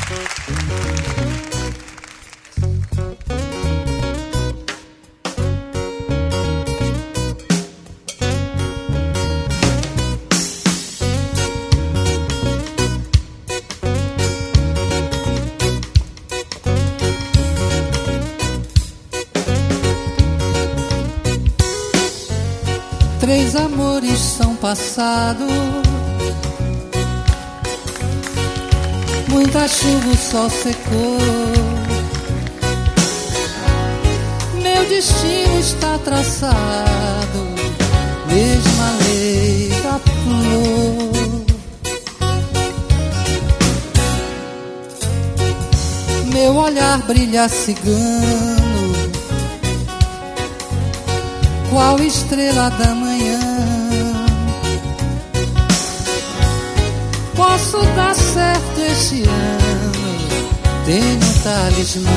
Três amores são passados, muita chuva o sol secou. Meu destino está traçado, mesma lei da flor. Meu olhar brilha cigano, qual estrela da manhã. Posso dar certo este ano, tenho um talismã.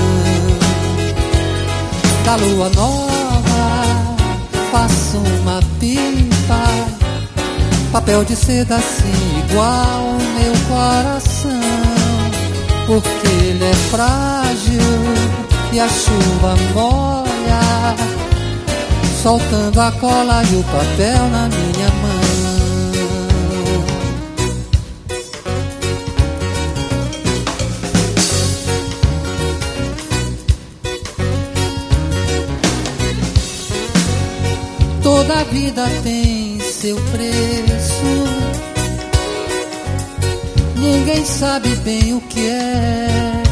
Da lua nova faço uma pipa, papel de seda assim igual ao meu coração, porque ele é frágil e a chuva molha, soltando a cola e o papel na minha mão. Toda vida tem seu preço, ninguém sabe bem o que é.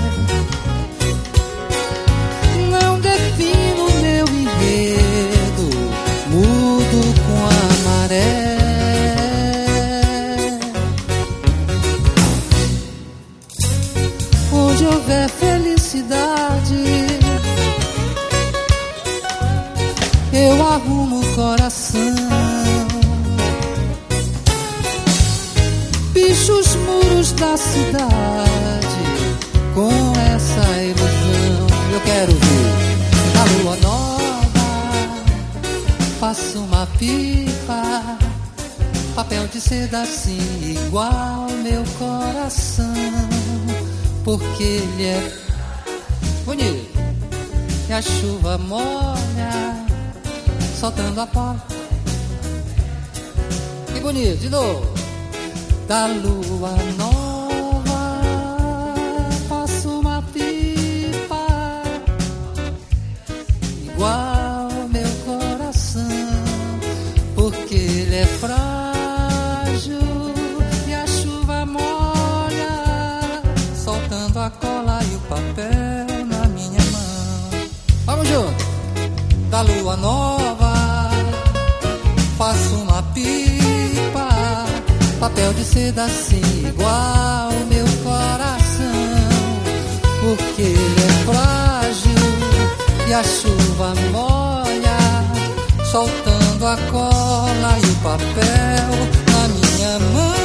Não defino meu enredo, mudo com a maré. Onde houver felicidade, eu arrumo o coração. Picho os muros da cidade com essa ilusão. Eu quero ver a lua nova, faço uma pipa, papel de seda assim igual ao meu coração, porque ele é bonito e a chuva molha, soltando a porta. Que bonito, de novo. Da lua nova faço uma pipa igual ao meu coração, porque ele é frágil e a chuva molha, soltando a cola e o papel na minha mão. Vamos junto. Da lua nova faço uma pipa, papel de seda assim igual ao meu coração, porque ele é frágil e a chuva molha, soltando a cola e o papel na minha mão.